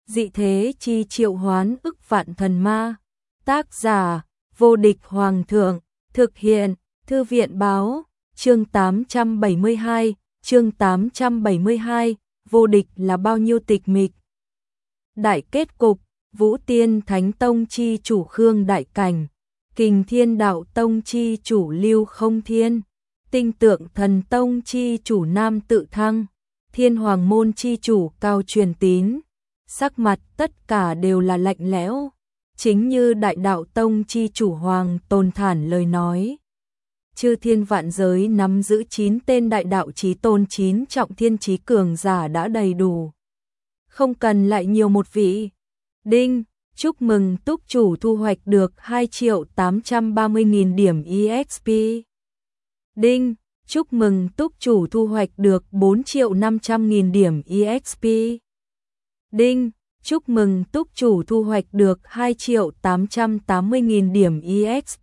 dị thế chi triệu hoán ức vạn thần ma. Tác giả, vô địch hoàng thượng, thực hiện, thư viện báo, chương 872, chương 872, vô địch là bao nhiêu tịch mịch. Đại kết cục, Vũ Tiên Thánh Tông chi chủ Khương Đại Cảnh, Kình Thiên Đạo Tông chi chủ Lưu Không Thiên, Tinh Tượng Thần Tông chi chủ Nam Tự Thăng, Thiên Hoàng Môn chi chủ Cao Truyền Tín, sắc mặt tất cả đều là lạnh lẽo, chính như Đại Đạo Tông chi chủ Hoàng Tôn Thản lời nói. Chư thiên vạn giới nắm giữ 9 tên đại đạo chí tôn 9 trọng thiên chí cường giả đã đầy đủ. Không cần lại nhiều một vị. Đinh, chúc mừng túc chủ thu hoạch được 2.830.000 điểm EXP. Đinh, chúc mừng túc chủ thu hoạch được 4.500.000 điểm EXP. Đinh, chúc mừng túc chủ thu hoạch được 2.880.000 điểm EXP.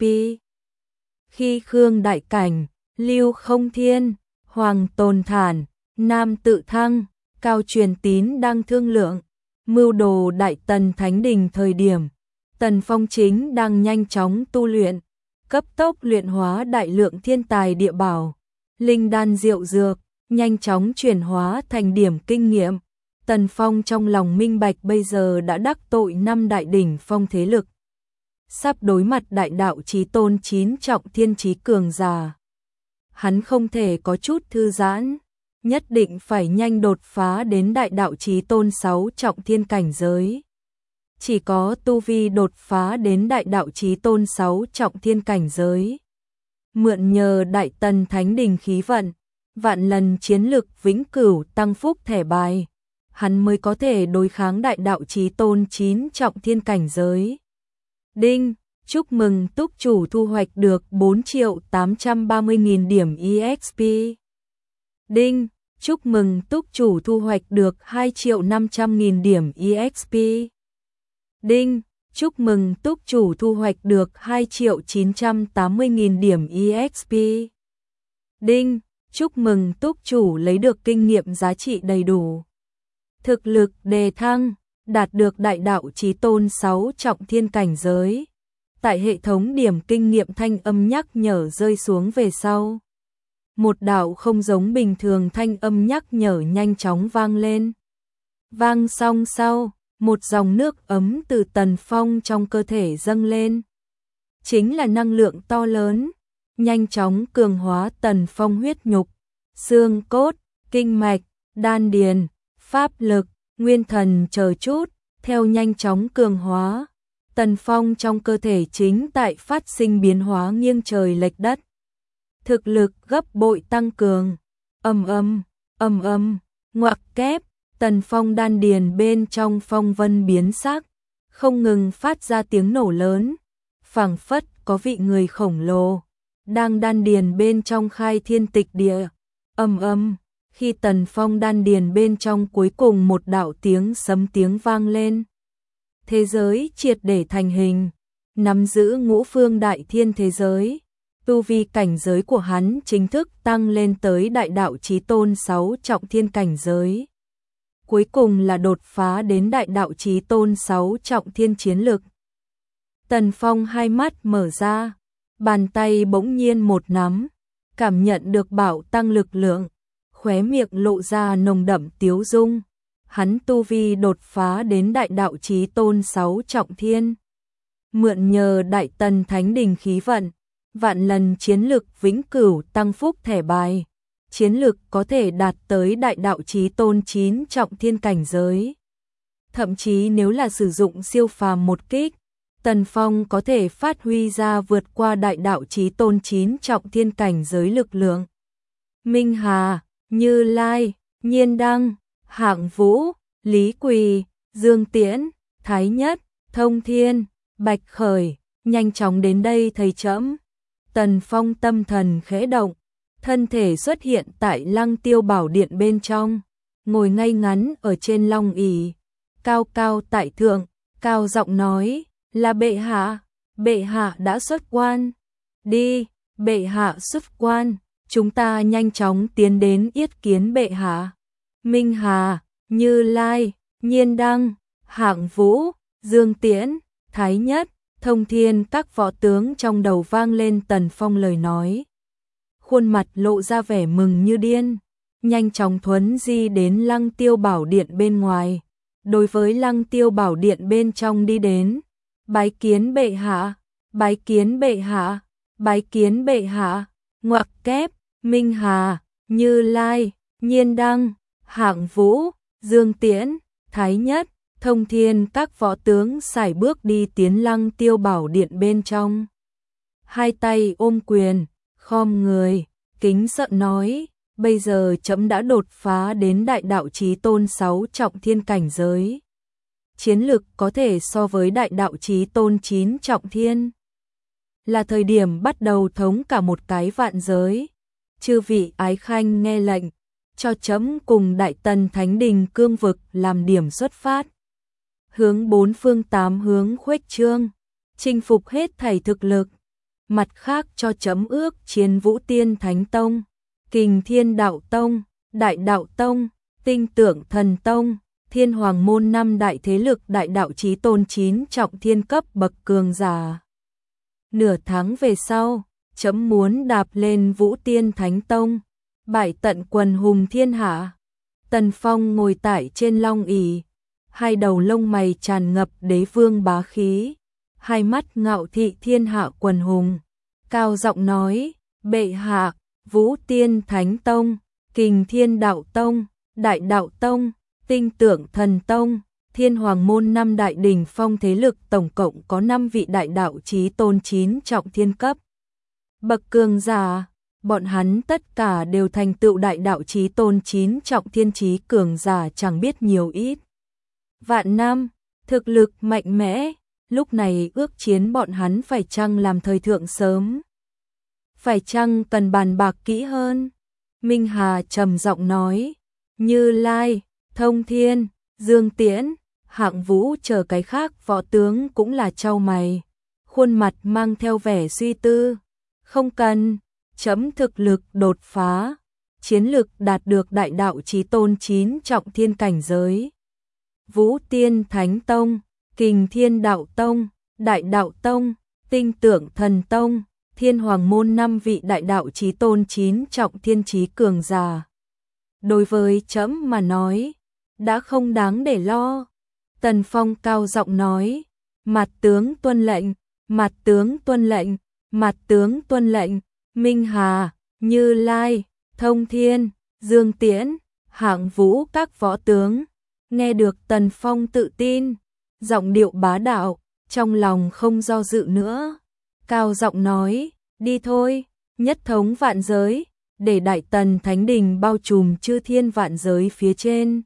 Khi Khương Đại Cảnh, Lưu Không Thiên, Hoàng Tôn Thản, Nam Tự Thăng, Cao Truyền Tín đang thương lượng mưu đồ Đại Tần Thánh Đình thời điểm, Tần Phong chính đang nhanh chóng tu luyện, cấp tốc luyện hóa đại lượng thiên tài địa bảo, linh đan diệu dược, nhanh chóng chuyển hóa thành điểm kinh nghiệm. Tần Phong trong lòng minh bạch bây giờ đã đắc tội 5 đại đỉnh phong thế lực, sắp đối mặt đại đạo chí tôn 9 trọng thiên chí cường giả. Hắn không thể có chút thư giãn, nhất định phải nhanh đột phá đến đại đạo chí tôn 6 trọng thiên cảnh giới. Chỉ có tu vi đột phá đến đại đạo chí tôn 6 trọng thiên cảnh giới, mượn nhờ Đại Tần Thánh Đình khí vận, vạn lần chiến lực vĩnh cửu tăng phúc thẻ bài, hắn mới có thể đối kháng đại đạo chí tôn 9 trọng thiên cảnh giới. Đinh, chúc mừng túc chủ thu hoạch được 4.830.000 điểm EXP. Đinh, chúc mừng túc chủ thu hoạch được 2.500.000 điểm EXP. Đinh, chúc mừng túc chủ thu hoạch được 2.980.000 điểm EXP. Đinh, chúc mừng túc chủ lấy được kinh nghiệm giá trị đầy đủ. Thực lực đề thăng, đạt được đại đạo chí tôn 6 trọng thiên cảnh giới. Tại hệ thống điểm kinh nghiệm thanh âm nhắc nhở rơi xuống về sau, một đạo không giống bình thường thanh âm nhắc nhở nhanh chóng vang lên. Vang xong sau, một dòng nước ấm từ Tần Phong trong cơ thể dâng lên. Chính là năng lượng to lớn, nhanh chóng cường hóa Tần Phong huyết nhục, xương cốt, kinh mạch, đan điền, pháp lực, nguyên thần chờ chút, theo nhanh chóng cường hóa. Tần Phong trong cơ thể chính tại phát sinh biến hóa nghiêng trời lệch đất. Thực lực gấp bội tăng cường. Ngoặc kép, Tần Phong đan điền bên trong phong vân biến sắc, không ngừng phát ra tiếng nổ lớn, phảng phất có vị người khổng lồ đang đan điền bên trong khai thiên tịch địa. Khi Tần Phong đan điền bên trong cuối cùng một đạo tiếng sấm tiếng vang lên, thế giới triệt để thành hình, nắm giữ ngũ phương đại thiên thế giới. Tu vi cảnh giới của hắn chính thức tăng lên tới đại đạo chí tôn 6 trọng thiên cảnh giới. Cuối cùng là đột phá đến đại đạo chí tôn 6 trọng thiên chiến lực. Tần Phong hai mắt mở ra, bàn tay bỗng nhiên một nắm, cảm nhận được bạo tăng lực lượng, khóe miệng lộ ra nồng đậm tiếu dung. Hắn tu vi đột phá đến đại đạo chí tôn 6 trọng thiên. Mượn nhờ Đại Tần Thánh Đình khí vận, vạn lần chiến lực vĩnh cửu tăng phúc thẻ bài, chiến lực có thể đạt tới đại đạo chí tôn 9 trọng thiên cảnh giới. Thậm chí nếu là sử dụng siêu phàm một kích, Tần Phong có thể phát huy ra vượt qua đại đạo chí tôn 9 trọng thiên cảnh giới lực lượng. Minh Hà, Như Lai, Nhiên Đăng, Hạng Vũ, Lý Quỳ, Dương Tiễn, Thái Nhất, Thông Thiên, Bạch Khởi, nhanh chóng đến đây thầy trẫm. Tần Phong tâm thần khẽ động, thân thể xuất hiện tại Lăng Tiêu Bảo Điện bên trong, ngồi ngay ngắn ở trên long ỷ, cao cao tại thượng, cao giọng nói, là bệ hạ đã xuất quan. Đi, bệ hạ xuất quan, chúng ta nhanh chóng tiến đến yết kiến bệ hạ. Minh Hà, Như Lai, Nhiên Đăng, Hạng Vũ, Dương Tiễn, Thái Nhất, Thông Thiên các võ tướng trong đầu vang lên Tần Phong lời nói. Khuôn mặt lộ ra vẻ mừng như điên, nhanh chóng thuấn di đến Lăng Tiêu Bảo Điện bên ngoài. Đối với Lăng Tiêu Bảo Điện bên trong đi đến, bái kiến bệ hạ, bái kiến bệ hạ, bái kiến bệ hạ, ngoặc kép, Minh Hà, Như Lai, Nhiên Đăng, Hạng Vũ, Dương Tiễn, Thái Nhất, Thông Thiên các võ tướng sải bước đi tiến Lăng Tiêu Bảo Điện bên trong. Hai tay ôm quyền, khom người, kính sợ nói, bây giờ trẫm đã đột phá đến đại đạo chí tôn 6 trọng thiên cảnh giới. Chiến lực có thể so với đại đạo chí tôn 9 trọng thiên. Là thời điểm bắt đầu thống cả một cái vạn giới. Chư vị ái khanh nghe lệnh, cho trẫm cùng Đại Tần Thánh Đình cương vực làm điểm xuất phát. Hướng bốn phương tám hướng khuếch trương, chinh phục hết thảy thực lực. Mặt khác cho trẫm ước chiến Vũ Tiên Thánh Tông, Kình Thiên Đạo Tông, Đại Đạo Tông, Tinh Tưởng Thần Tông, Thiên Hoàng Môn 5 đại thế lực đại đạo chí tôn 9 trọng thiên cấp bậc cường giả. Nửa tháng về sau, trẫm muốn đạp lên Vũ Tiên Thánh Tông, bại tận quần hùng thiên hạ. Tần Phong ngồi tại trên long ỷ, hai đầu lông mày tràn ngập đế vương bá khí, hai mắt ngạo thị thiên hạ quần hùng, cao giọng nói, bệ hạ, Vũ Tiên Thánh Tông, Kình Thiên Đạo Tông, Đại Đạo Tông, Tinh Tưởng Thần Tông, Thiên Hoàng Môn 5 đại đỉnh phong thế lực tổng cộng có 5 vị đại đạo chí tôn 9 trọng thiên cấp. Bậc cường giả, bọn hắn tất cả đều thành tựu đại đạo chí tôn 9 trọng thiên chí cường giả chẳng biết nhiều ít. Vạn năm, thực lực mạnh mẽ, lúc này ước chiến bọn hắn phải chăng làm thời thượng sớm? Phải chăng cần bàn bạc kỹ hơn? Minh Hà trầm giọng nói, Như Lai, Thông Thiên, Dương Tiễn, Hạng Vũ chờ cái khác võ tướng cũng là chau mày, khuôn mặt mang theo vẻ suy tư. Không cần, trẫm thực lực đột phá, chiến lực đạt được đại đạo chí tôn 9 trọng thiên cảnh giới. Vũ Tiên Thánh Tông, Kình Thiên Đạo Tông, Đại Đạo Tông, Tinh Tưởng Thần Tông, Thiên Hoàng Môn 5 vị đại đạo chí tôn 9 trọng thiên chí cường giả. Đối với trẫm mà nói, đã không đáng để lo. Tần Phong cao giọng nói, mặt tướng tuân lệnh, mặt tướng tuân lệnh, mặt tướng tuân lệnh. Minh Hà, Như Lai, Thông Thiên, Dương Tiễn, Hạng Vũ các võ tướng nghe được Tần Phong tự tin, giọng điệu bá đạo, trong lòng không do dự nữa, cao giọng nói, đi thôi, nhất thống vạn giới, để Đại Tần Thánh Đình bao trùm chư thiên vạn giới phía trên.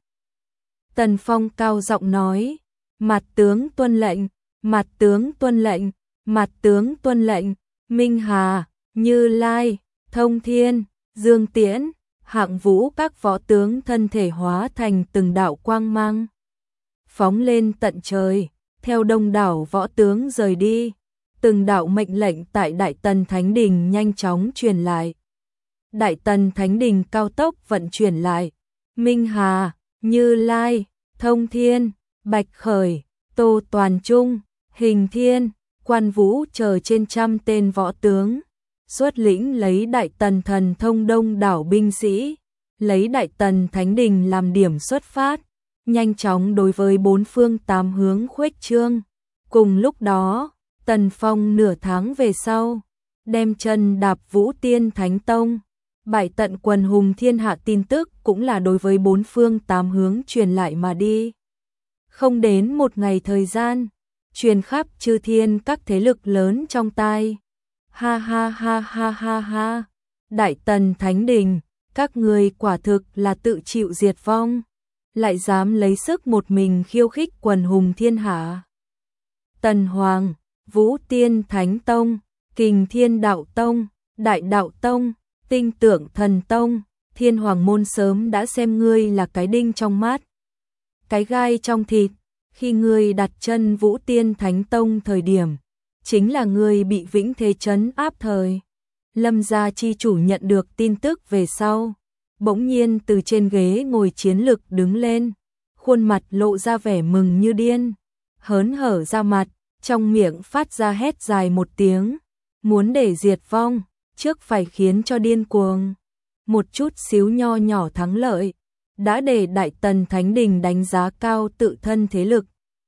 Tần Phong cao giọng nói, mặt tướng tuân lệnh, mặt tướng tuân lệnh, mặt tướng tuân lệnh. Minh Hà, Như Lai, Thông Thiên, Dương Tiễn, Hạng Vũ các võ tướng thân thể hóa thành từng đạo quang mang, phóng lên tận trời, theo đông đảo võ tướng rời đi. Từng đạo mệnh lệnh tại Đại Tần Thánh Đình nhanh chóng truyền lại. Đại Tần Thánh Đình cao tốc vận chuyển lại. Minh Hà, Như Lai, Thông Thiên, Bạch Khởi, Tô Toàn Trung, Hình Thiên, Quan Vũ chờ trên trăm tên võ tướng, xuất lĩnh lấy Đại Tần thần thông đông đảo binh sĩ, lấy Đại Tần Thánh Đình làm điểm xuất phát, nhanh chóng đối với bốn phương tám hướng khuếch trương. Cùng lúc đó, Tần Phong nửa tháng về sau, đem chân đạp Vũ Tiên Thánh Tông, bại tận quần hùng thiên hạ tin tức cũng là đối với bốn phương tám hướng truyền lại mà đi. Không đến một ngày thời gian, truyền khắp chư thiên các thế lực lớn trong tai. Ha ha ha ha ha ha, Đại Tần Thánh Đình, các người quả thực là tự chịu diệt vong, lại dám lấy sức một mình khiêu khích quần hùng thiên hạ. Tần Hoàng, Vũ Tiên Thánh Tông, Kình Thiên Đạo Tông, Đại Đạo Tông, Tinh Tưởng Thần Tông, Thiên Hoàng Môn sớm đã xem ngươi là cái đinh trong mắt, cái gai trong thịt. Khi ngươi đặt chân Vũ Tiên Thánh Tông thời điểm, chính là ngươi bị vĩnh thế trấn áp thời. Lâm gia chi chủ nhận được tin tức về sau, bỗng nhiên từ trên ghế ngồi chiến lực đứng lên, khuôn mặt lộ ra vẻ mừng như điên, hớn hở ra mặt, trong miệng phát ra hét dài một tiếng, muốn để diệt vong, trước phải khiến cho điên cuồng. Một chút xíu nho nhỏ thắng lợi, đã để Đại Tần Thánh Đình đánh giá cao tự thân thế lực.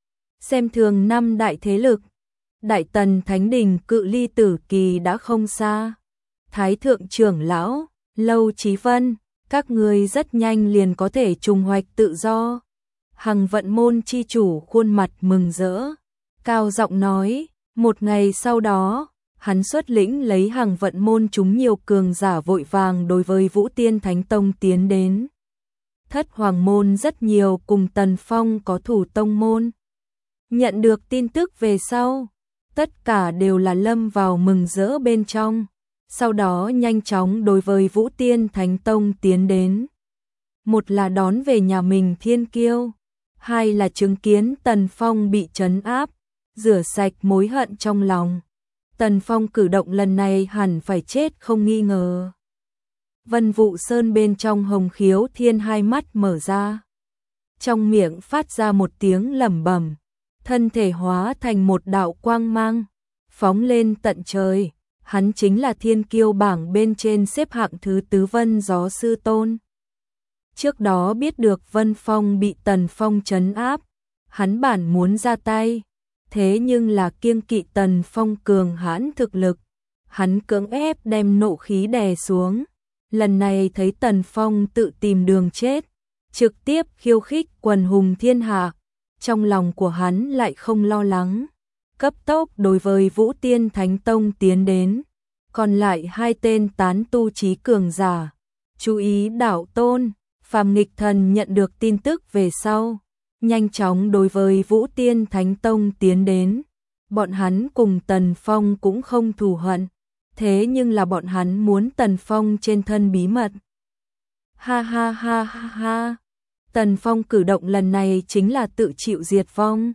Xem thường năm đại thế lực, Đại Tần Thánh Đình cự ly tử kỳ đã không xa. Thái thượng trưởng lão, Lâu Chí Vân, các ngươi rất nhanh liền có thể trùng hoạch tự do. Hằng Vận Môn chi chủ khuôn mặt mừng rỡ, cao giọng nói, một ngày sau đó, hắn xuất lĩnh lấy Hằng Vận Môn chúng nhiều cường giả vội vàng đối với Vũ Tiên Thánh Tông tiến đến. Thất Hoàng Môn rất nhiều cùng Tần Phong có thủ tông môn. Nhận được tin tức về sau, tất cả đều là lâm vào mừng rỡ bên trong, sau đó nhanh chóng đối với Vũ Tiên Thánh Tông tiến đến. Một là đón về nhà mình thiên kiêu, hai là chứng kiến Tần Phong bị trấn áp, rửa sạch mối hận trong lòng. Tần Phong cử động lần này hẳn phải chết không nghi ngờ. Vân Vụ Sơn bên trong Hồng Khiếu Thiên hai mắt mở ra, trong miệng phát ra một tiếng lẩm bẩm, thân thể hóa thành một đạo quang mang, phóng lên tận trời. Hắn chính là thiên kiêu bảng bên trên xếp hạng thứ tứ Vân Gió Sư Tôn. Trước đó biết được Vân Phong bị Tần Phong trấn áp, hắn bản muốn ra tay, thế nhưng là kiêng kỵ Tần Phong cường hãn thực lực, hắn cưỡng ép đem nộ khí đè xuống. Lần này thấy Tần Phong tự tìm đường chết, trực tiếp khiêu khích quần hùng thiên hạ, trong lòng của hắn lại không lo lắng, cấp tốc đối với Vũ Tiên Thánh Tông tiến đến. Còn lại hai tên tán tu trí cường giả, chú ý đạo tôn, Phàm Nghịch Thần nhận được tin tức về sau, nhanh chóng đối với Vũ Tiên Thánh Tông tiến đến. Bọn hắn cùng Tần Phong cũng không thù hận, thế nhưng là bọn hắn muốn Tần Phong trên thân bí mật. Ha ha ha ha ha, Tần Phong cử động lần này chính là tự chịu diệt vong.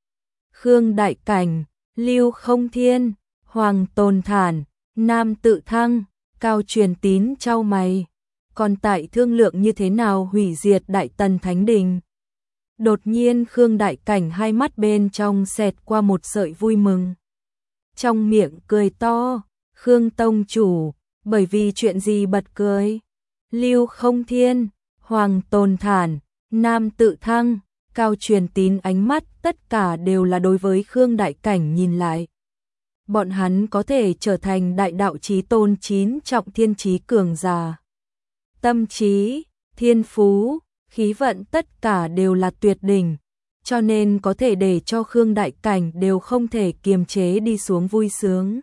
Khương Đại Cảnh, Lưu Không Thiên, Hoàng Tồn Thản, Nam Tự Thăng, Cao Truyền Tín chau mày, còn tại thương lượng như thế nào hủy diệt Đại Tần Thánh Đình. Đột nhiên Khương Đại Cảnh hai mắt bên trong xẹt qua một sợi vui mừng. Trong miệng cười to, Khương Tông chủ, bởi vì chuyện gì bật cười? Lưu Không Thiên, Hoàng Tồn Thản, Nam Tự Thăng, Cao Truyền Tín ánh mắt tất cả đều là đối với Khương Đại Cảnh nhìn lại. Bọn hắn có thể trở thành đại đạo chí tôn 9 trọng thiên chí cường giả. Tâm trí, thiên phú, khí vận tất cả đều là tuyệt đỉnh, cho nên có thể để cho Khương Đại Cảnh đều không thể kiềm chế đi xuống vui sướng.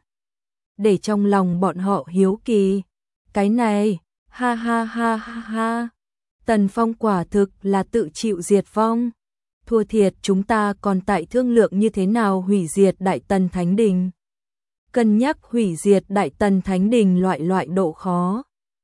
Để trong lòng bọn họ hiếu kỳ, cái này, ha ha ha ha ha, Tần Phong quả thực là tự chịu diệt vong. Thua thiệt chúng ta còn tại thương lượng như thế nào hủy diệt Đại Tần Thánh Đình. Cân nhắc hủy diệt Đại Tần Thánh Đình loại độ khó.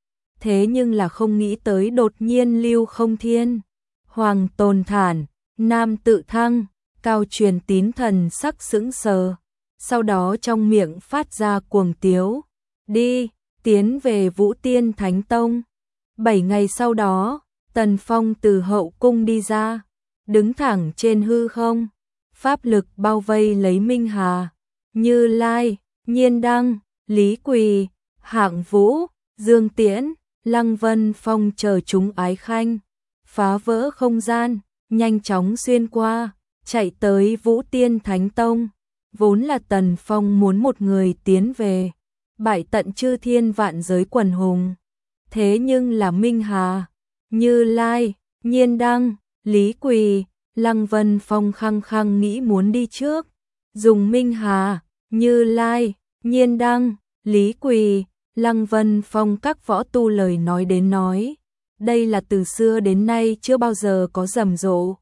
Thế nhưng là không nghĩ tới đột nhiên Lưu Không Thiên, Hoàng Tồn Thản, Nam Tự Thăng, Cao Truyền Tín thần sắc sững sờ, sau đó trong miệng phát ra cuồng tiếu, đi, tiến về Vũ Tiên Thánh Tông. 7 ngày sau đó, Tần Phong từ hậu cung đi ra, đứng thẳng trên hư không, pháp lực bao vây lấy Minh Hà, Như Lai, Nhiên Đăng, Lý Quỳ, Hạng Vũ, Dương Tiễn, Lăng Vân Phong chờ chúng ái khanh, phá vỡ không gian, nhanh chóng xuyên qua, chạy tới Vũ Tiên Thánh Tông. Vốn là Tần Phong muốn một người tiến về, bại tận chư thiên vạn giới quần hùng. Thế nhưng là Minh Hà, Như Lai, Nhiên Đăng, Lý Quỳ, Lăng Vân Phong khăng khăng nghĩ muốn đi trước, dùng Minh Hà, Như Lai, Nhiên Đăng, Lý Quỳ, Lăng Vân Phong các võ tu lời nói đến nói, đây là từ xưa đến nay chưa bao giờ có rầm rộ.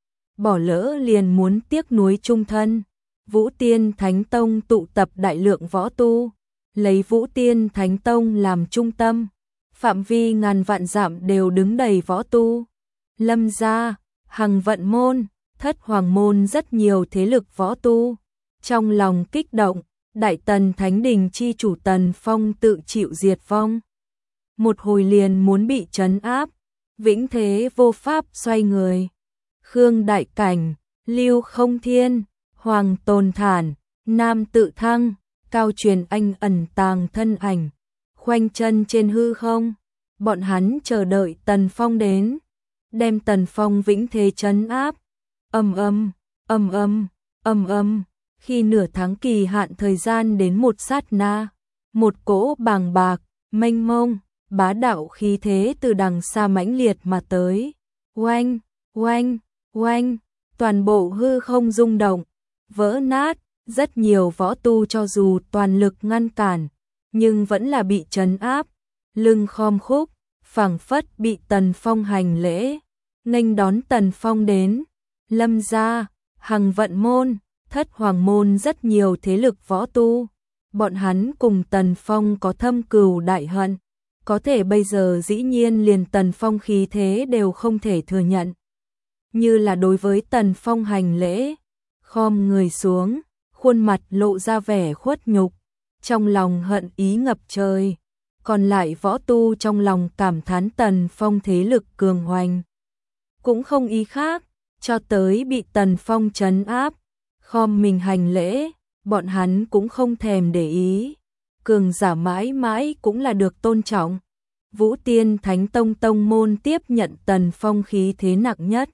Bỏ lỡ liền muốn tiếc nuối chung thân. Vũ Tiên Thánh Tông tụ tập đại lượng võ tu, lấy Vũ Tiên Thánh Tông làm trung tâm, phạm vi ngàn vạn dặm đều đứng đầy võ tu. Lâm gia, Hằng Vận Môn, Thất Hoàng Môn rất nhiều thế lực võ tu. Trong lòng kích động, Đại Tần Thánh Đình chi chủ Tần Phong tự chịu diệt vong. Một hồi liền muốn bị trấn áp, vĩnh thế vô pháp xoay người. Khương Đại Cảnh, Lưu Không Thiên, Hoàng Tồn Thản, Nam Tự Thăng, Cao Truyền Anh ẩn tàng thân ảnh, khoanh chân trên hư không. Bọn hắn chờ đợi Tần Phong đến, đem Tần Phong vĩnh thế trấn áp. Ầm ầm, ầm ầm, ầm ầm, khi nửa tháng kỳ hạn thời gian đến một sát na, một cỗ bàng bạc, mênh mông, bá đạo khí thế từ đằng xa mãnh liệt mà tới. Oanh, oanh, oanh, toàn bộ hư không rung động, vỡ nát, rất nhiều võ tu cho dù toàn lực ngăn cản, nhưng vẫn là bị trấn áp, lưng khom khúc, phảng phất bị Tần Phong hành lễ, nghênh đón Tần Phong đến. Lâm gia, Hằng Vận môn, Thất Hoàng môn rất nhiều thế lực võ tu, bọn hắn cùng Tần Phong có thâm cừu đại hận, có thể bây giờ dĩ nhiên liền Tần Phong khí thế đều không thể thừa nhận. Như là đối với Tần Phong hành lễ, khom người xuống, khuôn mặt lộ ra vẻ khuất nhục, trong lòng hận ý ngập trời. Còn lại võ tu trong lòng cảm thán Tần Phong thế lực cường hoành, cũng không ý khác, cho tới bị Tần Phong trấn áp, khom mình hành lễ, bọn hắn cũng không thèm để ý. Cường giả mãi mãi cũng là được tôn trọng. Vũ Tiên Thánh Tông tông môn tiếp nhận Tần Phong khí thế nặng nhất,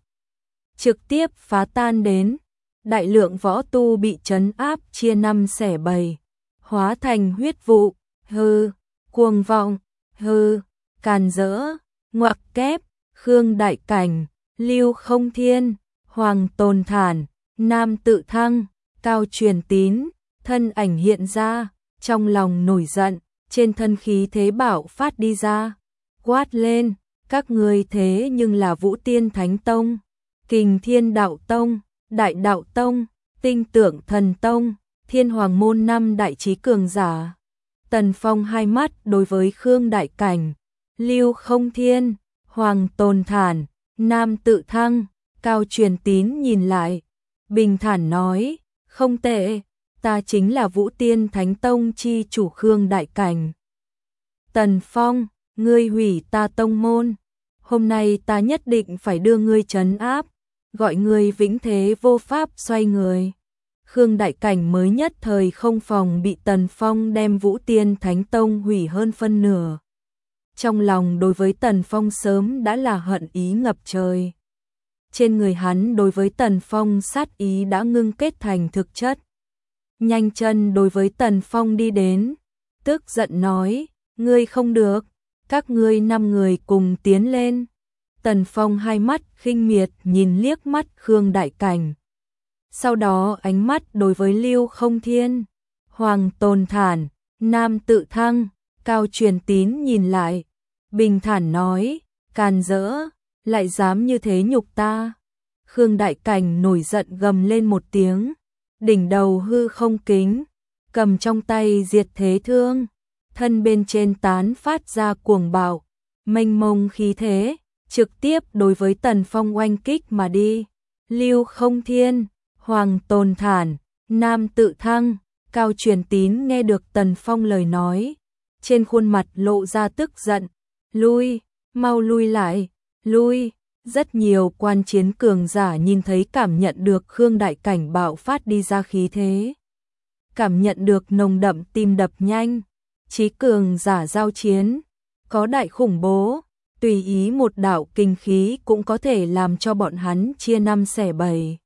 trực tiếp phá tan đến, đại lượng võ tu bị trấn áp chia năm xẻ bảy, hóa thành huyết vụ. Hừ, cuồng vọng, hừ, càn rỡ, ngoặc kép. Khương Đại Cảnh, Lưu Không Thiên, Hoàng Tồn Thản, Nam Tự Thăng, Cao Truyền Tín, thân ảnh hiện ra, trong lòng nổi giận, trên thân khí thế bạo phát đi ra, quát lên, các ngươi thế nhưng là Vũ Tiên Thánh Tông, Kình Thiên Đạo Tông, Đại Đạo Tông, Tinh Tưởng Thần Tông, Thiên Hoàng môn năm đại chí cường giả. Tần Phong hai mắt đối với Khương Đại Cảnh, Lưu Không Thiên, Hoàng Tồn Thản, Nam Tự Thăng, Cao Truyền Tín nhìn lại, bình thản nói, không tệ, ta chính là Vũ Tiên Thánh Tông chi chủ Khương Đại Cảnh. Tần Phong, ngươi hủy ta tông môn, hôm nay ta nhất định phải đưa ngươi trấn áp, gọi ngươi vĩnh thế vô pháp xoay người. Khương Đại Cảnh mới nhất thời không phòng bị Tần Phong đem Vũ Tiên Thánh Tông hủy hơn phân nửa. Trong lòng đối với Tần Phong sớm đã là hận ý ngập trời. Trên người hắn đối với Tần Phong sát ý đã ngưng kết thành thực chất. Nhanh chân đối với Tần Phong đi đến, tức giận nói, ngươi không được, các ngươi 5 người cùng tiến lên. Tần Phong hai mắt khinh miệt nhìn liếc mắt Khương Đại Cảnh. Sau đó ánh mắt đối với Lưu Không Thiên, Hoàng Tồn Thản, Nam Tự Thăng, Cao Truyền Tín nhìn lại, bình thản nói, càn rỡ, lại dám như thế nhục ta. Khương Đại Cảnh nổi giận gầm lên một tiếng, đỉnh đầu hư không kính, cầm trong tay diệt thế thương, thân bên trên tán phát ra cuồng bạo, mênh mông khí thế, trực tiếp đối với Tần Phong oanh kích mà đi. Lưu Không Thiên, Hoàng Tồn Thản, Nam Tự Thăng, Cao Truyền Tín nghe được Tần Phong lời nói, trên khuôn mặt lộ ra tức giận, lui, mau lui lại, lui. Rất nhiều quan chiến cường giả nhìn thấy cảm nhận được Khương Đại Cảnh bạo phát đi ra khí thế. Cảm nhận được nồng đậm tim đập nhanh, chí cường giả giao chiến, có đại khủng bố, tùy ý một đạo kinh khí cũng có thể làm cho bọn hắn chia năm xẻ bảy.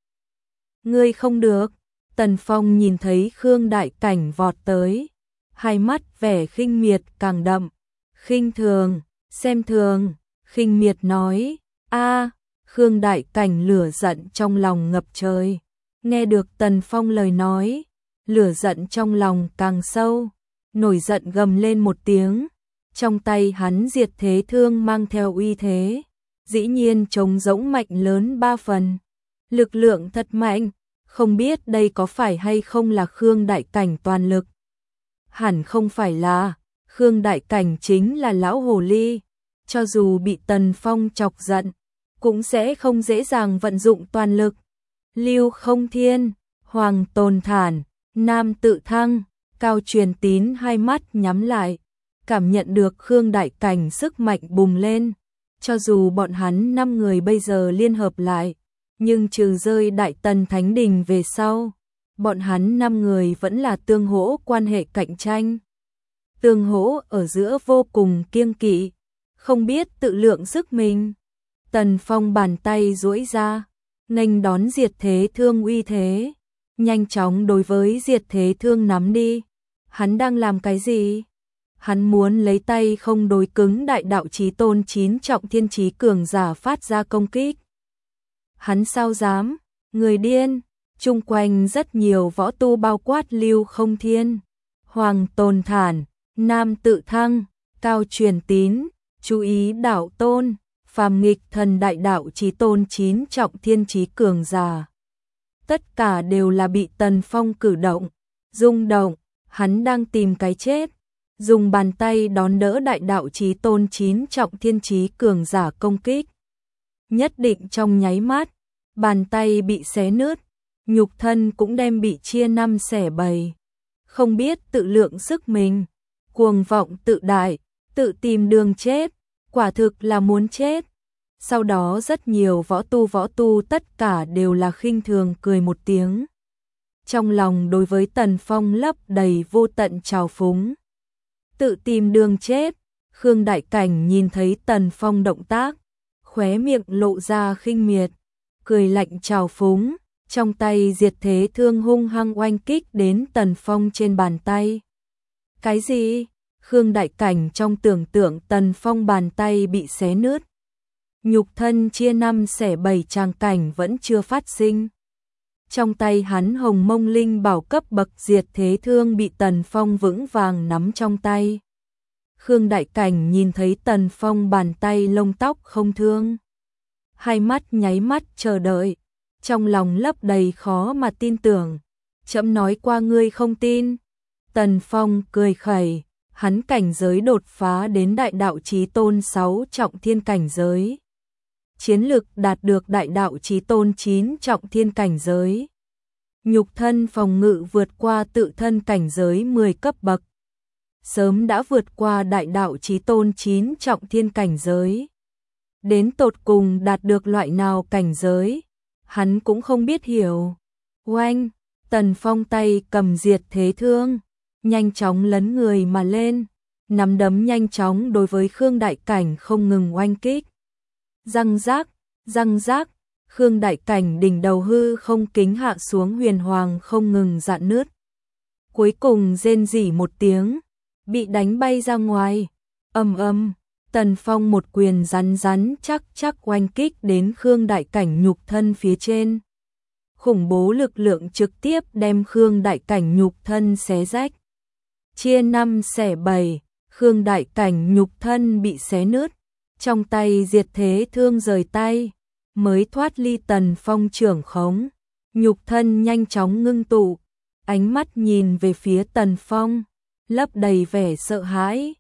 Ngươi không được, Tần Phong nhìn thấy Khương Đại Cảnh vọt tới, hai mắt vẻ khinh miệt càng đậm, khinh thường, xem thường, khinh miệt nói, a. Khương Đại Cảnh lửa giận trong lòng ngập trời, nghe được Tần Phong lời nói, lửa giận trong lòng càng sâu, nổi giận gầm lên một tiếng, trong tay hắn diệt thế thương mang theo uy thế, dĩ nhiên trống rỗng mạnh lớn 3 phần, lực lượng thật mạnh, không biết đây có phải hay không là Khương Đại Cảnh toàn lực. Hẳn không phải là, Khương Đại Cảnh chính là lão hồ ly, cho dù bị Tần Phong chọc giận, cũng sẽ không dễ dàng vận dụng toàn lực. Lưu Không Thiên, Hoàng Tồn Thản, Nam Tự Thăng, Cao Truyền Tín hai mắt nhắm lại, cảm nhận được Khương Đại Cảnh sức mạnh bùng lên, cho dù bọn hắn 5 người bây giờ liên hợp lại, nhưng trừ rơi Đại Tần Thánh Đình về sau, bọn hắn 5 người vẫn là tương hỗ quan hệ cạnh tranh. Tương hỗ ở giữa vô cùng kiêng kỵ, không biết tự lượng sức mình. Tần Phong bàn tay duỗi ra, nghênh đón Diệt Thế Thương uy thế, nhanh chóng đối với Diệt Thế Thương nắm đi. Hắn đang làm cái gì? Hắn muốn lấy tay không đối cứng Đại Đạo Chí Tôn 9 trọng thiên chí cường giả phát ra công kích. Hắn sao dám? Người điên! Chung quanh rất nhiều võ tu bao quát Lưu Không Thiên, Hoàng Tồn Thản, Nam Tự Thăng, Cao Truyền Tín, Chú Ý Đạo Tôn, Phàm Nghịch Thần Đại Đạo Chí Tôn 9 trọng thiên chí cường giả. Tất cả đều là bị Tần Phong cử động, rung động, hắn đang tìm cái chết. Dùng bàn tay đón đỡ Đại Đạo Chí Tôn 9 trọng thiên chí cường giả công kích. Nhất định trong nháy mắt, bàn tay bị xé nứt, nhục thân cũng đem bị chia 5 xẻ 7. Không biết tự lượng sức mình, cuồng vọng tự đại, tự tìm đường chết, quả thực là muốn chết. Sau đó rất nhiều võ tu tất cả đều là khinh thường cười một tiếng. Trong lòng đối với Tần Phong lấp đầy vô tận trào phúng. Tự tìm đường chết, Khương Đại Cảnh nhìn thấy Tần Phong động tác, khóe miệng lộ ra khinh miệt, cười lạnh trào phúng, trong tay Diệt Thế Thương hung hăng oanh kích đến Tần Phong trên bàn tay. Cái gì? Khương Đại Cảnh trong tưởng tượng Tần Phong bàn tay bị xé nứt, nhục thân chia 5 xẻ 7 tràng cảnh vẫn chưa phát sinh. Trong tay hắn hồng mông linh bảo cấp bậc Diệt Thế Thương bị Tần Phong vững vàng nắm trong tay. Khương Đại Cảnh nhìn thấy Tần Phong bàn tay lông tóc không thương, hai mắt nháy mắt chờ đợi, trong lòng lấp đầy khó mà tin tưởng. Chậm nói qua ngươi không tin. Tần Phong cười khẩy, hắn cảnh giới đột phá đến Đại Đạo Chí Tôn 6 trọng thiên cảnh giới. Chiến lực đạt được Đại Đạo Chí Tôn 9 trọng thiên cảnh giới. Nhục thân phòng ngự vượt qua tự thân cảnh giới 10 cấp bậc. Sớm đã vượt qua Đại Đạo Chí Tôn 9 trọng thiên cảnh giới. Đến tột cùng đạt được loại nào cảnh giới, hắn cũng không biết hiểu. Oanh, Tần Phong tay cầm Diệt Thế Thương, nhanh chóng lấn người mà lên, nắm đấm nhanh chóng đối với Khương Đại Cảnh không ngừng oanh kích. Răng rác, Khương Đại Cảnh đỉnh đầu hư không kính hạ xuống huyền hoàng không ngừng rạn nứt. Cuối cùng rên rỉ một tiếng, bị đánh bay ra ngoài. Ầm, Tần Phong một quyền rắn chắc oanh kích đến Khương Đại Cảnh nhục thân phía trên. Khủng bố lực lượng trực tiếp đem Khương Đại Cảnh nhục thân xé rách. Chia 5 xẻ 7, Khương Đại Cảnh nhục thân bị xé nứt. Trong tay Diệt Thế Thương rời tay, mới thoát ly Tần Phong trưởng khống. Nhục thân nhanh chóng ngưng tụ, ánh mắt nhìn về phía Tần Phong, lấp đầy vẻ sợ hãi.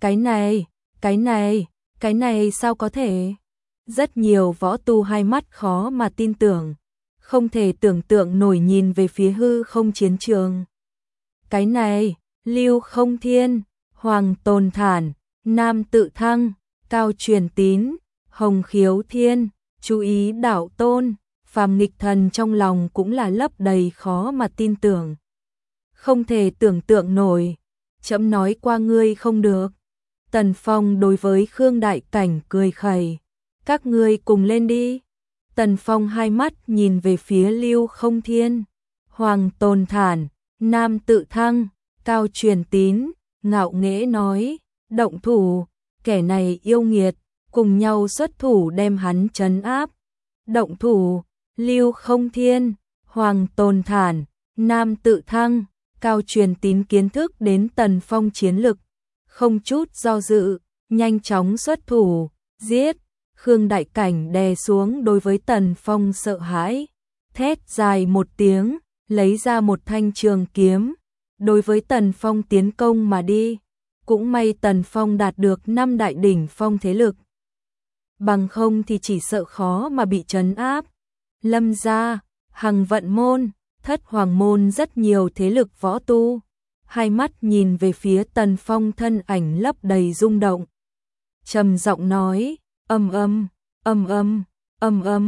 Cái này sao có thể? Rất nhiều võ tu hai mắt khó mà tin tưởng, không thể tưởng tượng nổi nhìn về phía hư không chiến trường. Cái này, Lưu Không Thiên, Hoàng Tồn Thản, Nam Tự Thăng, Cao Truyền Tín, Hồng Khiếu Thiên, Chú Ý Đạo Tôn, Phàm Nghịch Thần trong lòng cũng là lấp đầy khó mà tin tưởng. Không thể tưởng tượng nổi, chậm nói qua ngươi không được. Tần Phong đối với Khương Đại Cảnh cười khẩy, các ngươi cùng lên đi. Tần Phong hai mắt nhìn về phía Lưu Không Thiên, Hoàng Tồn Thản, Nam Tự Thăng, Cao Truyền Tín, ngạo nghễ nói, động thủ, kẻ này yêu nghiệt, cùng nhau xuất thủ đem hắn trấn áp. Động thủ, Lưu Không Thiên, Hoàng Tồn Thản, Nam Tự Thăng, Cao Truyền Tín kiến thức đến Tần Phong chiến lực, không chút do dự, nhanh chóng xuất thủ, giết. Khương Đại Cảnh đè xuống đối với Tần Phong sợ hãi, thét dài một tiếng, lấy ra một thanh trường kiếm, đối với Tần Phong tiến công mà đi. Cũng may Tần Phong đạt được 5 đại đỉnh phong thế lực, bằng không thì chỉ sợ khó mà bị trấn áp. Lâm gia, Hằng Vận môn, Thất Hoàng môn rất nhiều thế lực võ tu, hai mắt nhìn về phía Tần Phong thân ảnh lấp đầy rung động. Trầm giọng nói, ầm ầm,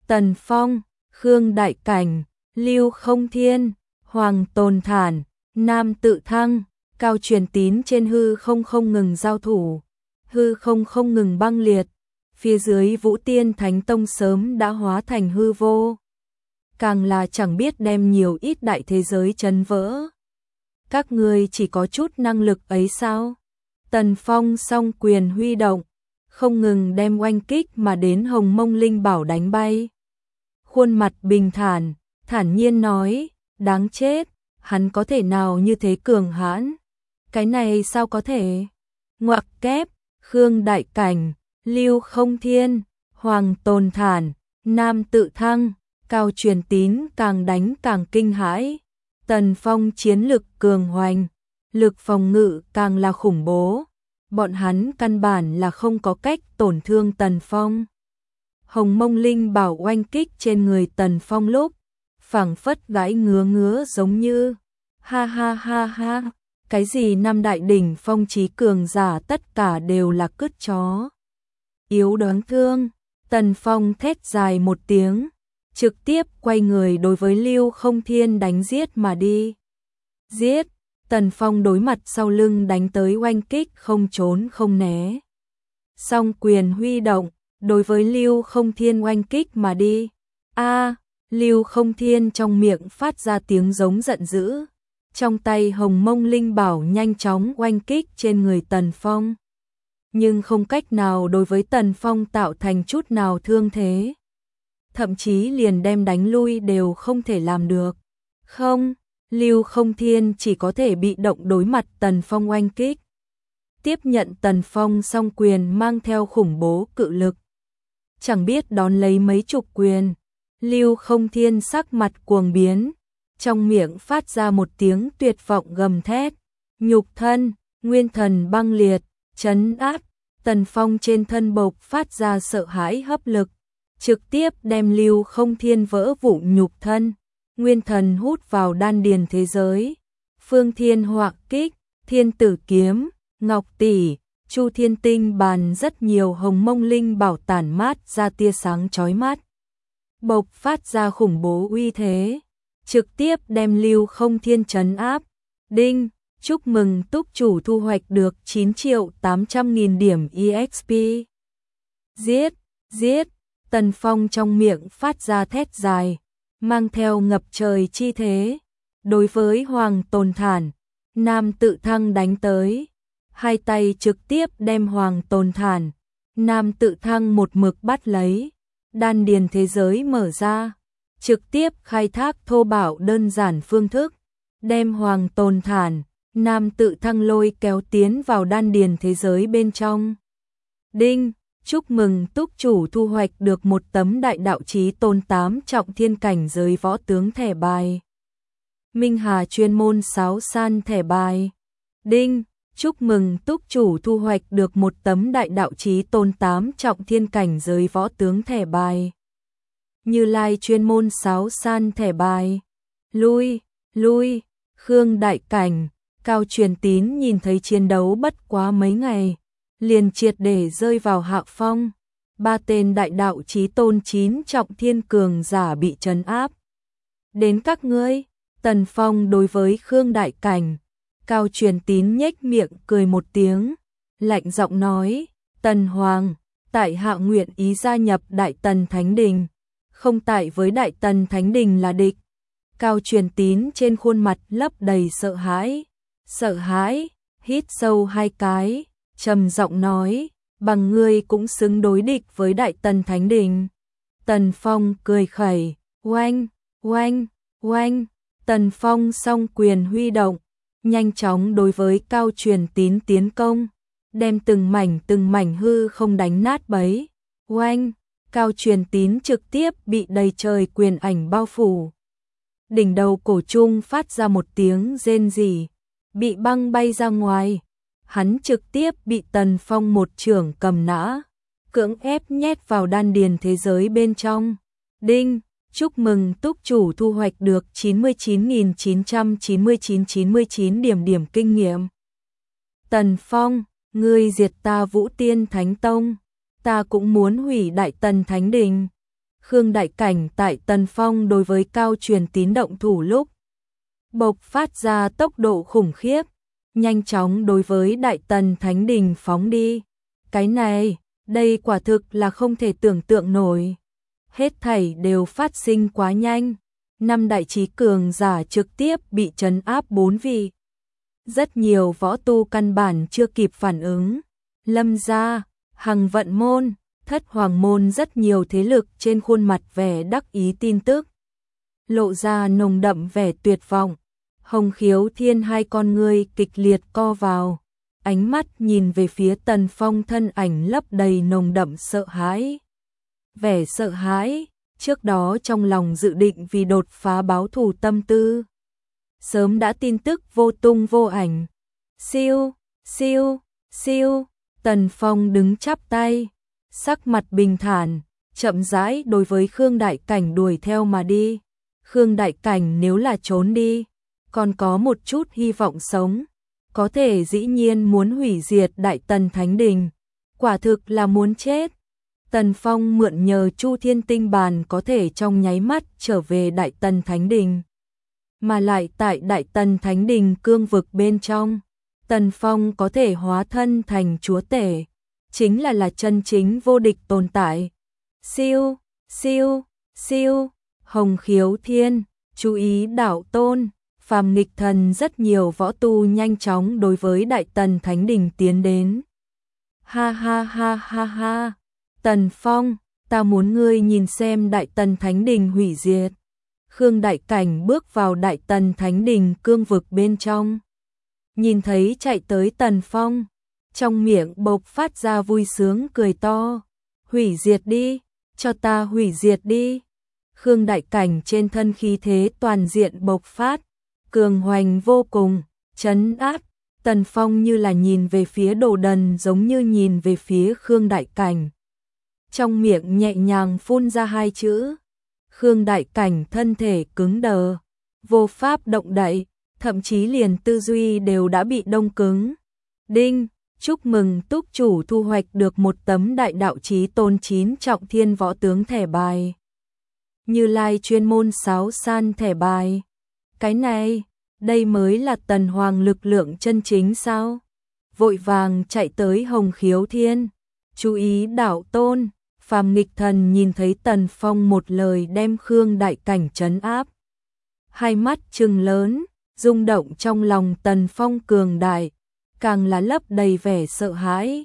Tần Phong, Khương Đại Cảnh, Lưu Không Thiên, Hoàng Tồn Thản, Nam Tự Thăng, Cao Truyền Tín trên hư không không ngừng giao thủ, hư không không ngừng băng liệt, phía dưới Vũ Tiên Thánh Tông sớm đã hóa thành hư vô. Càng là chẳng biết đem nhiều ít đại thế giới chấn vỡ. Các ngươi chỉ có chút năng lực ấy sao? Tần Phong song quyền huy động, không ngừng đem oanh kích mà đến Hồng Mông Linh Bảo đánh bay. Khuôn mặt bình thản, thản nhiên nói, đáng chết, hắn có thể nào như thế cường hãn? Cái này sao có thể? Ngoặc kép, Khương Đại Cảnh, Lưu Không Thiên, Hoàng Tồn Thản, Nam Tự Thăng, Cao Truyền Tín càng đánh càng kinh hãi. Tần Phong chiến lực cường hoành, lực phòng ngự càng là khủng bố. Bọn hắn căn bản là không có cách tổn thương Tần Phong. Hồng Mông Linh Bảo oanh kích trên người Tần Phong lúc, phảng phất gãi ngứa giống như, ha ha ha ha, cái gì năm đại đỉnh phong chí cường giả tất cả đều là cứt chó. Yếu đáng thương, Tần Phong thét dài một tiếng, trực tiếp quay người đối với Lưu Không Thiên đánh giết mà đi. Giết, Tần Phong đối mặt sau lưng đánh tới oanh kích không trốn không né. Song quyền huy động, đối với Lưu Không Thiên oanh kích mà đi. Lưu Không Thiên trong miệng phát ra tiếng giống giận dữ. Trong tay Hồng Mông Linh Bảo nhanh chóng oanh kích trên người Tần Phong. Nhưng không cách nào đối với Tần Phong tạo thành chút nào thương thế. Thậm chí liền đem đánh lui đều không thể làm được. Không, Lưu Không Thiên chỉ có thể bị động đối mặt Tần Phong oanh kích. Tiếp nhận Tần Phong song quyền mang theo khủng bố cự lực. Chẳng biết đón lấy mấy chục quyền, Lưu Không Thiên sắc mặt cuồng biến, trong miệng phát ra một tiếng tuyệt vọng gầm thét. Nhục thân, nguyên thần băng liệt, trấn áp, Tần Phong trên thân bộc phát ra sợ hãi hấp lực, trực tiếp đem Lưu Không Thiên vỡ vụn nhục thân, nguyên thần hút vào đan điền thế giới. Phương Thiên Họa Kích, Thiên Tử Kiếm, Ngọc Tỷ, Chu Thiên Tinh Bàn, rất nhiều Hồng Mông Linh Bảo tản mát ra tia sáng chói mắt, bộc phát ra khủng bố uy thế, trực tiếp đem Lưu Không Thiên trấn áp. Đinh, chúc mừng túc chủ thu hoạch được 9.800.000 điểm EXP. Giết, giết, Tần Phong trong miệng phát ra thét dài, mang theo ngập trời chi thế, đối với Hoàng Tồn Thản, Nam Tự Thăng đánh tới. Hai tay trực tiếp đem Hoàng Tồn Thản, Nam Tự Thăng một mực bắt lấy, đan điền thế giới mở ra, trực tiếp khai thác thô bạo đơn giản phương thức, đem Hoàng Tồn Thản, Nam Tự Thăng lôi kéo tiến vào đan điền thế giới bên trong. Đinh, chúc mừng túc chủ thu hoạch được một tấm đại đạo chí tôn 8 trọng thiên cảnh giới võ tướng thẻ bài. Minh Hà chuyên môn sáo san thẻ bài. Đinh, chúc mừng túc chủ thu hoạch được một tấm đại đạo chí tôn 8 trọng thiên cảnh giới võ tướng thẻ bài. Như Lai chuyên môn sáo san thẻ bài. Lui, Khương Đại Cảnh, Cao Truyền Tín nhìn thấy chiến đấu bất quá mấy ngày, liền triệt để rơi vào hạ phong. Ba tên đại đạo chí tôn 9 trọng thiên cường giả bị trấn áp. Đến các ngươi, Tần Phong đối với Khương Đại Cảnh, Cao Truyền Tín nhếch miệng cười một tiếng, lạnh giọng nói, Tần Hoàng, tại hạ nguyện ý gia nhập Đại Tần Thánh Đình, không tại với Đại Tần Thánh Đình là địch. Cao Truyền Tín trên khuôn mặt lấp đầy sợ hãi, hít sâu hai cái, trầm giọng nói, bằng ngươi cũng xứng đối địch với Đại Tần Thánh Đình. Tần Phong cười khẩy, oanh, Tần Phong song quyền huy động, nhanh chóng đối với Cao Truyền Tín tiến công, đem từng mảnh hư không đánh nát bấy. Oanh, Cao Truyền Tín trực tiếp bị đầy trời quyền ảnh bao phủ. Đỉnh đầu cổ trung phát ra một tiếng rên rỉ, bị băng bay ra ngoài. Hắn trực tiếp bị Tần Phong một chưởng cầm nã, cưỡng ép nhét vào đan điền thế giới bên trong. Đinh, chúc mừng túc chủ thu hoạch được 99.999 điểm kinh nghiệm. Tần Phong, ngươi diệt ta Vũ Tiên Thánh Tông, ta cũng muốn hủy Đại Tần Thánh Đình. Khương Đại Cảnh tại Tần Phong đối với Cao Truyền Tín động thủ lúc bộc phát ra tốc độ khủng khiếp, nhanh chóng đối với Đại Tần Thánh Đình phóng đi. Cái này, đây quả thực là không thể tưởng tượng nổi. Hết thảy đều phát sinh quá nhanh. 5 đại trí cường giả trực tiếp bị trấn áp 4 vị. Rất nhiều võ tu căn bản chưa kịp phản ứng. Lâm gia, Hằng Vận môn, Thất Hoàng môn, rất nhiều thế lực trên khuôn mặt vẻ đắc ý tin tức. Lộ ra nồng đậm vẻ tuyệt vọng. Hồng Khiếu Thiên hai con ngươi kịch liệt co vào. Ánh mắt nhìn về phía Tần Phong, thân ảnh lấp đầy nồng đậm sợ hãi. Vẻ sợ hãi, trước đó trong lòng dự định vì đột phá báo thù tâm tư. Sớm đã tin tức vô tung vô ảnh. Siêu, siêu, siêu, Tần Phong đứng chắp tay, sắc mặt bình thản, chậm rãi đối với Khương Đại Cảnh đuổi theo mà đi. Khương Đại Cảnh nếu là trốn đi, còn có một chút hy vọng sống. Có thể dĩ nhiên muốn hủy diệt Đại Tần Thánh Đình, quả thực là muốn chết. Tần Phong mượn nhờ Chu Thiên Tinh Bàn có thể trong nháy mắt trở về Đại Tần Thánh Đình. Mà lại tại Đại Tần Thánh Đình cương vực bên trong, Tần Phong có thể hóa thân thành chúa tể, chính là chân chính vô địch tồn tại. Siêu, siêu, siêu, Hồng Khiếu Thiên, chú ý đạo tôn, phàm nghịch thần, rất nhiều võ tu nhanh chóng đối với Đại Tần Thánh Đình tiến đến. Ha ha ha ha ha, Tần Phong, ta muốn ngươi nhìn xem Đại Tần Thánh Đình hủy diệt. Khương Đại Cảnh bước vào Đại Tần Thánh Đình cương vực bên trong. Nhìn thấy chạy tới Tần Phong, trong miệng bộc phát ra vui sướng cười to. Hủy diệt đi, cho ta hủy diệt đi. Khương Đại Cảnh trên thân khí thế toàn diện bộc phát, cường hoành vô cùng, trấn áp. Tần Phong như là nhìn về phía Đồ Đần, giống như nhìn về phía Khương Đại Cảnh. Trong miệng nhẹ nhàng phun ra hai chữ. Khương Đại Cảnh thân thể cứng đờ, vô pháp động đậy, thậm chí liền tư duy đều đã bị đông cứng. Đinh, chúc mừng túc chủ thu hoạch được một tấm Đại Đạo Chí Tôn 9 trọng thiên võ tướng thẻ bài. Như Lai chuyên môn sáo san thẻ bài. Cái này, đây mới là Tần Hoàng lực lượng chân chính sao? Vội vàng chạy tới Hồng Khiếu Thiên, chú ý đạo tôn. Phàm nghịch thần nhìn thấy Tần Phong một lời đem Khương Đại Cảnh trấn áp. Hai mắt trừng lớn, rung động trong lòng Tần Phong cường đại, càng là lấp đầy vẻ sợ hãi.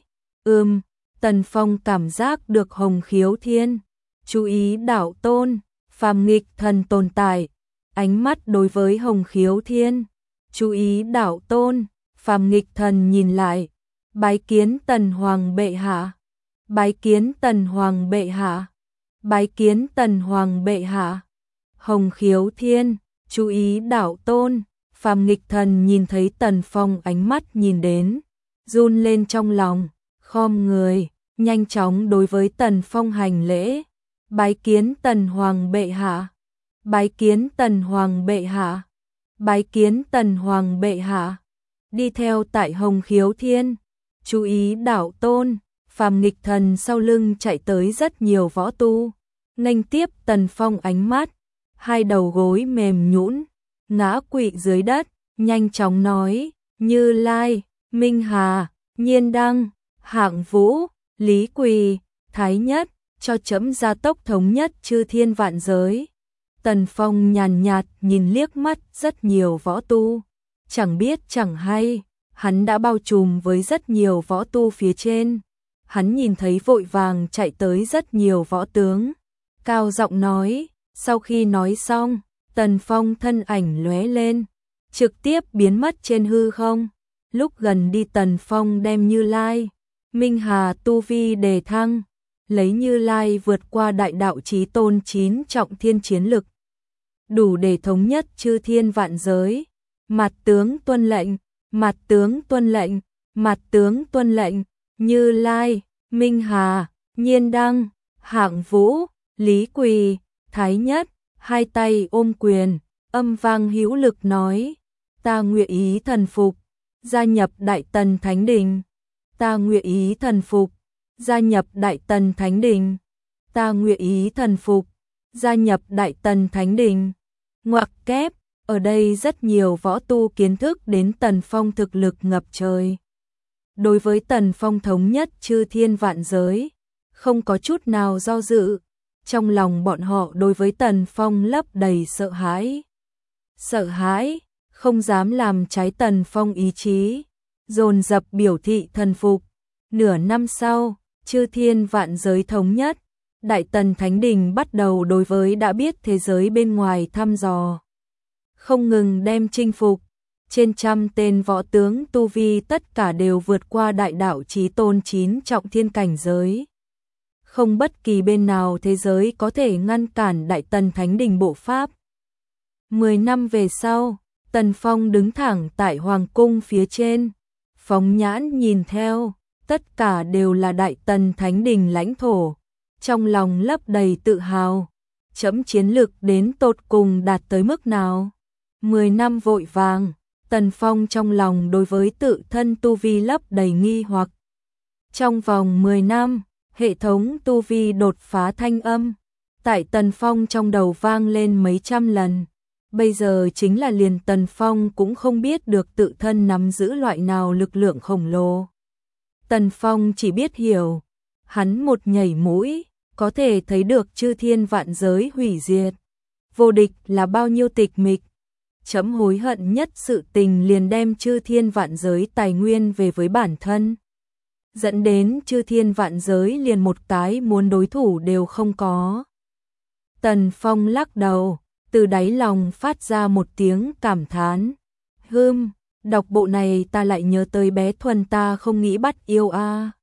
Tần Phong cảm giác được Hồng Khiếu Thiên, chú ý đạo tôn, phàm nghịch thần tồn tại. Ánh mắt đối với Hồng Khiếu Thiên, chú ý đạo tôn, phàm nghịch thần nhìn lại. Bái kiến Tần Hoàng bệ hạ. Bái kiến Tần Hoàng bệ hạ. Bái kiến Tần Hoàng bệ hạ. Hồng Khiếu Thiên, chú ý đạo tôn, phàm nghịch thần nhìn thấy Tần Phong, ánh mắt nhìn đến, run lên trong lòng, khom người, nhanh chóng đối với Tần Phong hành lễ. Bái kiến Tần Hoàng bệ hạ. Bái kiến Tần Hoàng bệ hạ. Bái kiến Tần Hoàng bệ hạ. Đi theo tại Hồng Khiếu Thiên, chú ý đạo tôn, phàm nghịch thần sau lưng chạy tới rất nhiều võ tu, nghênh tiếp Tần Phong, ánh mắt, hai đầu gối mềm nhũn, ngã quỵ dưới đất, nhanh chóng nói: Như Lai, Minh Hà, Nhiên Đăng, Hạng Vũ, Lý Quỳ, Thái Nhất, cho chấm gia tốc thống nhất chư thiên vạn giới. Tần Phong nhàn nhạt nhìn liếc mắt rất nhiều võ tu, chẳng biết chẳng hay, hắn đã bao trùm với rất nhiều võ tu phía trên. Hắn nhìn thấy vội vàng chạy tới rất nhiều võ tướng, cao giọng nói. Sau khi nói xong, Tần Phong thân ảnh lóe lên, trực tiếp biến mất trên hư không. Lúc gần đi, Tần Phong đem Như Lai, Minh Hà tu vi đề thăng, lấy Như Lai vượt qua Đại Đạo Chí Tôn 9 trọng thiên chiến lực, đủ để thống nhất chư thiên vạn giới. Mặt tướng tuân lệnh, mặt tướng tuân lệnh, mặt tướng tuân lệnh. Như Lai, Minh Hà, Nhiên Đăng, Hạng Vũ, Lý Quỳ, Thái Nhất, hai tay ôm quyền, âm vang hữu lực nói: Ta nguyện ý thần phục, gia nhập Đại Tần Thánh Đình. Ta nguyện ý thần phục, gia nhập Đại Tần Thánh Đình. Ta nguyện ý thần phục, gia nhập Đại Tần Thánh Đình. Ngoặc kép, ở đây rất nhiều võ tu kiến thức đến Tần Phong thực lực ngập trời. Đối với Tần Phong thống nhất chư thiên vạn giới, không có chút nào do dự. Trong lòng bọn họ đối với Tần Phong lấp đầy sợ hãi. Sợ hãi, không dám làm trái Tần Phong ý chí, dồn dập biểu thị thần phục. Nửa năm sau, chư thiên vạn giới thống nhất, Đại Tần Thánh Đình bắt đầu đối với đã biết thế giới bên ngoài thăm dò. Không ngừng đem chinh phục, trên trăm tên võ tướng tu vi tất cả đều vượt qua đại đạo chí tôn 9 trọng thiên cảnh giới. Không bất kỳ bên nào thế giới có thể ngăn cản Đại Tần Thánh Đình bộ pháp. 10 năm về sau, Tần Phong đứng thẳng tại Hoàng cung phía trên, phóng nhãn nhìn theo, tất cả đều là Đại Tần Thánh Đình lãnh thổ, trong lòng lấp đầy tự hào, chẫm chiến lực đến tột cùng đạt tới mức nào. 10 năm vội vàng, Tần Phong trong lòng đối với tự thân tu vi lấp đầy nghi hoặc. Trong vòng 10 năm, hệ thống tu vi đột phá thanh âm, tại Tần Phong trong đầu vang lên mấy trăm lần. Bây giờ chính là liền Tần Phong cũng không biết được tự thân nắm giữ loại nào lực lượng khổng lồ. Tần Phong chỉ biết hiểu, hắn một nhảy mũi, có thể thấy được chư thiên vạn giới hủy diệt. Vô địch là bao nhiêu tịch mịch. Chấm hối hận nhất sự tình liền đem chư thiên vạn giới tài nguyên về với bản thân. Dẫn đến chư thiên vạn giới liền một cái muốn đối thủ đều không có. Tần Phong lắc đầu, từ đáy lòng phát ra một tiếng cảm thán. Đọc bộ này ta lại nhớ tới bé Thuần ta không nghĩ bắt yêu a.